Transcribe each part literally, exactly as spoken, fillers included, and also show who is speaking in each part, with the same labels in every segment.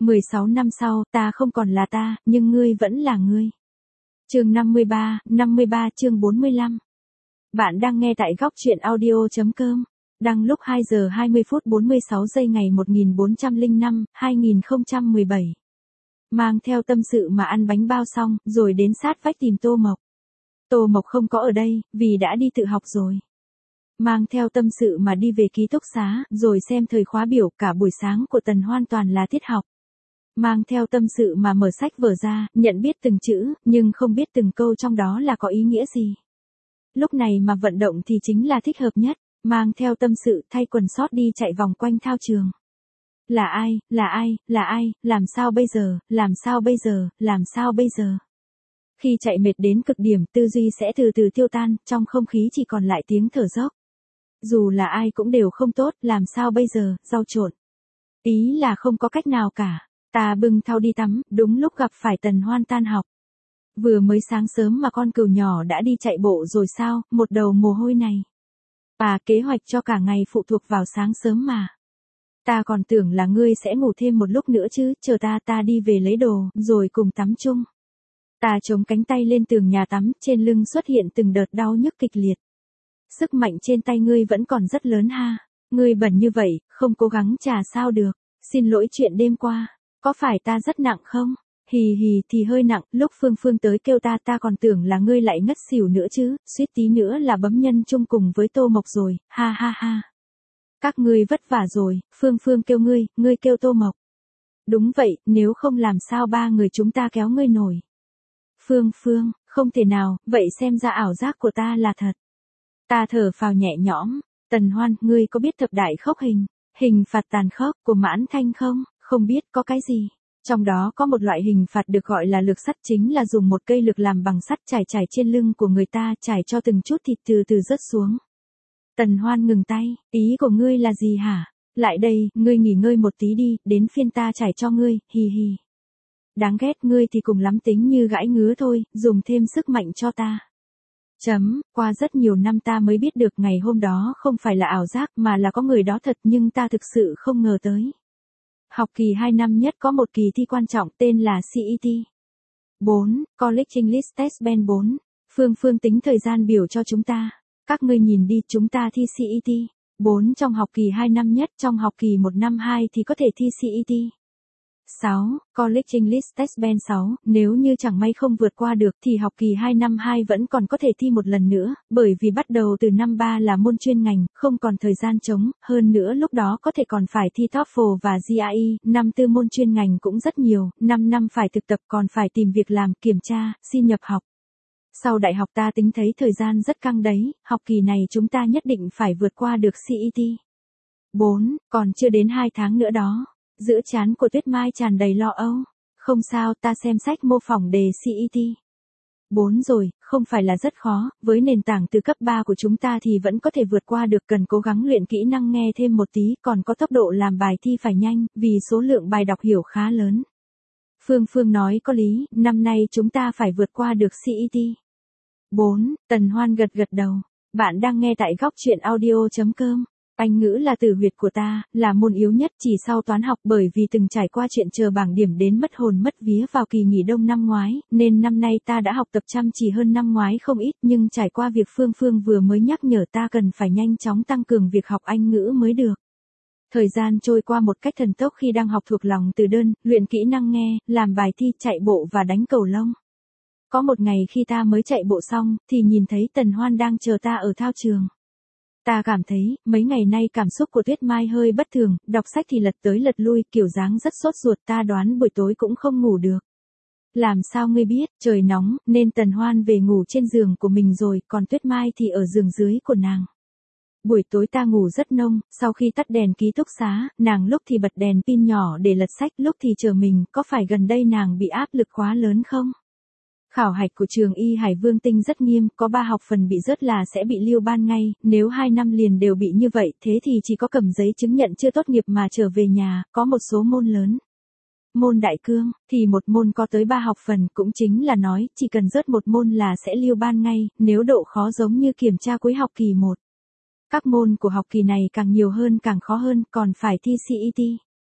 Speaker 1: mười sáu năm sau, ta không còn là ta, nhưng ngươi vẫn là ngươi. Chương năm mươi ba, năm mươi ba chương bốn mươi lăm. Bạn đang nghe tại góc truyện audio chấm com. Đăng lúc hai giờ hai mươi phút bốn mươi sáu giây ngày một nghìn bốn trăm lẻ năm, hai nghìn không trăm mười bảy. Mang theo tâm sự mà ăn bánh bao xong, rồi đến sát vách tìm Tô Mộc. Tô Mộc không có ở đây, vì đã đi tự học rồi. Mang theo tâm sự mà đi về ký túc xá, rồi xem thời khóa biểu, cả buổi sáng của Tần Hoan toàn là tiết học. Mang theo tâm sự mà mở sách vở ra, nhận biết từng chữ, nhưng không biết từng câu trong đó là có ý nghĩa gì. Lúc này mà vận động thì chính là thích hợp nhất. Mang theo tâm sự thay quần sót đi chạy vòng quanh thao trường. Là ai, là ai, là ai, làm sao bây giờ, làm sao bây giờ, làm sao bây giờ. Khi chạy mệt đến cực điểm, tư duy sẽ từ từ tiêu tan, trong không khí chỉ còn lại tiếng thở dốc. Dù là ai cũng đều không tốt, làm sao bây giờ, rau trộn. Ý là không có cách nào cả. Ta bưng thau đi tắm, đúng lúc gặp phải Tần Hoan tan học. Vừa mới sáng sớm mà con cừu nhỏ đã đi chạy bộ rồi sao, một đầu mồ hôi này. À, kế hoạch cho cả ngày phụ thuộc vào sáng sớm mà. Ta còn tưởng là ngươi sẽ ngủ thêm một lúc nữa chứ, chờ ta ta đi về lấy đồ, rồi cùng tắm chung. Ta chống cánh tay lên tường nhà tắm, trên lưng xuất hiện từng đợt đau nhức kịch liệt. Sức mạnh trên tay ngươi vẫn còn rất lớn ha. Ngươi bẩn như vậy, không cố gắng chà sao được. Xin lỗi chuyện đêm qua. Có phải ta rất nặng không? Hì hì thì hơi nặng, lúc Phương Phương tới kêu ta ta còn tưởng là ngươi lại ngất xỉu nữa chứ, suýt tí nữa là bấm nhân chung cùng với Tô Mộc rồi, ha ha ha. Các ngươi vất vả rồi, Phương Phương kêu ngươi, ngươi kêu Tô Mộc. Đúng vậy, nếu không làm sao ba người chúng ta kéo ngươi nổi. Phương Phương, không thể nào, vậy xem ra ảo giác của ta là thật. Ta thở phào nhẹ nhõm, Tần Hoan, ngươi có biết thập đại khốc hình, hình phạt tàn khốc của Mãn Thanh không? Không biết có cái gì. Trong đó có một loại hình phạt được gọi là lược sắt, chính là dùng một cây lược làm bằng sắt trải trải trên lưng của người ta, trải cho từng chút thịt từ từ rớt xuống. Tần Hoan ngừng tay, ý của ngươi là gì hả? Lại đây, ngươi nghỉ ngơi một tí đi, đến phiên ta trải cho ngươi, hì hì. Đáng ghét, ngươi thì cùng lắm tính như gãi ngứa thôi, dùng thêm sức mạnh cho ta. Chấm, qua rất nhiều năm ta mới biết được ngày hôm đó không phải là ảo giác mà là có người đó thật, nhưng ta thực sự không ngờ tới. Học kỳ hai năm nhất có một kỳ thi quan trọng tên là xê e tê. bốn. College English Test Band bốn. Phương Phương tính thời gian biểu cho chúng ta. Các ngươi nhìn đi, chúng ta thi xê e tê. bốn trong học kỳ hai năm nhất, trong học kỳ một năm hai thì có thể thi xê e tê. sáu. College English Test Band sáu, nếu như chẳng may không vượt qua được thì học kỳ hai năm hai vẫn còn có thể thi một lần nữa, bởi vì bắt đầu từ năm ba là môn chuyên ngành, không còn thời gian trống, hơn nữa lúc đó có thể còn phải thi TOEFL và giê i e, năm tư môn chuyên ngành cũng rất nhiều, năm năm phải thực tập còn phải tìm việc làm, kiểm tra, xin nhập học. Sau đại học ta tính thấy thời gian rất căng đấy, học kỳ này chúng ta nhất định phải vượt qua được xê e tê. bốn. Còn chưa đến hai tháng nữa đó. Giữa trán của Tuyết Mai tràn đầy lo âu. Không sao, ta xem sách mô phỏng đề xê e tê. bốn rồi, không phải là rất khó, với nền tảng từ cấp ba của chúng ta thì vẫn có thể vượt qua được, cần cố gắng luyện kỹ năng nghe thêm một tí, còn có tốc độ làm bài thi phải nhanh, vì số lượng bài đọc hiểu khá lớn. Phương Phương nói có lý, năm nay chúng ta phải vượt qua được xê e tê. bốn. Tần Hoan gật gật đầu. Bạn đang nghe tại góc truyện audio chấm com. Anh ngữ là tử huyệt của ta, là môn yếu nhất chỉ sau toán học, bởi vì từng trải qua chuyện chờ bảng điểm đến mất hồn mất vía vào kỳ nghỉ đông năm ngoái, nên năm nay ta đã học tập chăm chỉ hơn năm ngoái không ít, nhưng trải qua việc Phương Phương vừa mới nhắc nhở ta cần phải nhanh chóng tăng cường việc học Anh ngữ mới được. Thời gian trôi qua một cách thần tốc khi đang học thuộc lòng từ đơn, luyện kỹ năng nghe, làm bài thi, chạy bộ và đánh cầu lông. Có một ngày khi ta mới chạy bộ xong, thì nhìn thấy Tần Hoan đang chờ ta ở thao trường. Ta cảm thấy, mấy ngày nay cảm xúc của Tuyết Mai hơi bất thường, đọc sách thì lật tới lật lui, kiểu dáng rất sốt ruột, ta đoán buổi tối cũng không ngủ được. Làm sao ngươi biết, trời nóng, nên Tần Hoan về ngủ trên giường của mình rồi, còn Tuyết Mai thì ở giường dưới của nàng. Buổi tối ta ngủ rất nông, sau khi tắt đèn ký túc xá, nàng lúc thì bật đèn pin nhỏ để lật sách, lúc thì chờ mình, có phải gần đây nàng bị áp lực quá lớn không? Khảo hạch của trường Y Hải Vương Tinh rất nghiêm, có ba học phần bị rớt là sẽ bị lưu ban ngay, nếu hai năm liền đều bị như vậy, thế thì chỉ có cầm giấy chứng nhận chưa tốt nghiệp mà trở về nhà, có một số môn lớn. Môn đại cương, thì một môn có tới ba học phần, cũng chính là nói, chỉ cần rớt một môn là sẽ lưu ban ngay, nếu độ khó giống như kiểm tra cuối học kỳ một. Các môn của học kỳ này càng nhiều hơn càng khó hơn, còn phải thi xê e tê.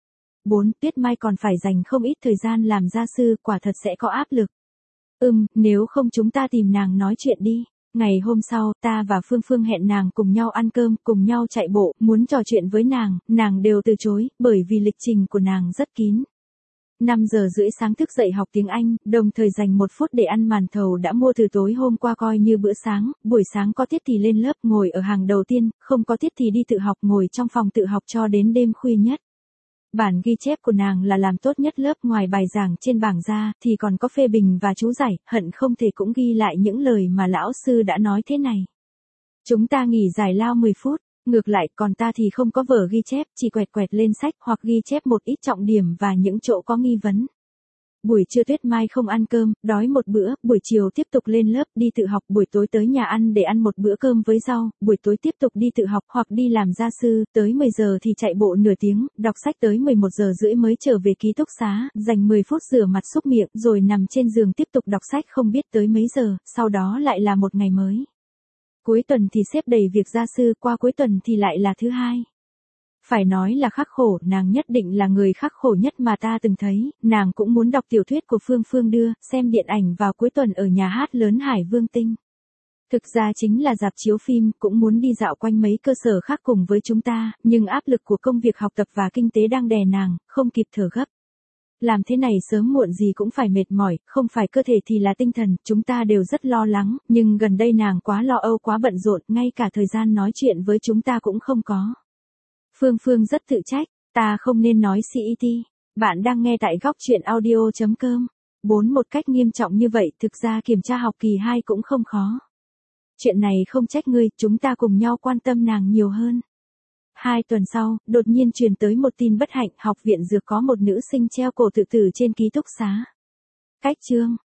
Speaker 1: bốn. Tuyết Mai còn phải dành không ít thời gian làm gia sư, quả thật sẽ có áp lực. Ừm, nếu không chúng ta tìm nàng nói chuyện đi. Ngày hôm sau, ta và Phương Phương hẹn nàng cùng nhau ăn cơm, cùng nhau chạy bộ, muốn trò chuyện với nàng, nàng đều từ chối, bởi vì lịch trình của nàng rất kín. năm giờ rưỡi sáng thức dậy học tiếng Anh, đồng thời dành một phút để ăn màn thầu đã mua từ tối hôm qua coi như bữa sáng, buổi sáng có tiết thì lên lớp ngồi ở hàng đầu tiên, không có tiết thì đi tự học ngồi trong phòng tự học cho đến đêm khuya nhất. Bản ghi chép của nàng là làm tốt nhất lớp, ngoài bài giảng trên bảng ra, thì còn có phê bình và chú giải, hận không thể cũng ghi lại những lời mà lão sư đã nói thế này. Chúng ta nghỉ giải lao mười phút, ngược lại còn ta thì không có vở ghi chép, chỉ quẹt quẹt lên sách hoặc ghi chép một ít trọng điểm và những chỗ có nghi vấn. Buổi trưa Tuyết Mai không ăn cơm, đói một bữa, buổi chiều tiếp tục lên lớp, đi tự học, buổi tối tới nhà ăn để ăn một bữa cơm với rau, buổi tối tiếp tục đi tự học hoặc đi làm gia sư, tới mười giờ thì chạy bộ nửa tiếng, đọc sách tới mười một giờ rưỡi mới trở về ký túc xá, dành mười phút rửa mặt xúc miệng, rồi nằm trên giường tiếp tục đọc sách không biết tới mấy giờ, sau đó lại là một ngày mới. Cuối tuần thì xếp đầy việc gia sư, qua cuối tuần thì lại là thứ hai. Phải nói là khắc khổ, nàng nhất định là người khắc khổ nhất mà ta từng thấy, nàng cũng muốn đọc tiểu thuyết của Phương Phương đưa, xem điện ảnh vào cuối tuần ở nhà hát lớn Hải Vương Tinh. Thực ra chính là rạp chiếu phim, cũng muốn đi dạo quanh mấy cơ sở khác cùng với chúng ta, nhưng áp lực của công việc học tập và kinh tế đang đè nàng, không kịp thở gấp. Làm thế này sớm muộn gì cũng phải mệt mỏi, không phải cơ thể thì là tinh thần, chúng ta đều rất lo lắng, nhưng gần đây nàng quá lo âu quá bận rộn, ngay cả thời gian nói chuyện với chúng ta cũng không có. Phương Phương rất tự trách, ta không nên nói xê e tê. Bạn đang nghe tại góc truyện audio chấm com. bốn. Một cách nghiêm trọng như vậy, thực ra kiểm tra học kỳ hai cũng không khó. Chuyện này không trách ngươi, chúng ta cùng nhau quan tâm nàng nhiều hơn. Hai tuần sau, đột nhiên truyền tới một tin bất hạnh, học viện dược có một nữ sinh treo cổ tự tử trên ký túc xá. Cách chương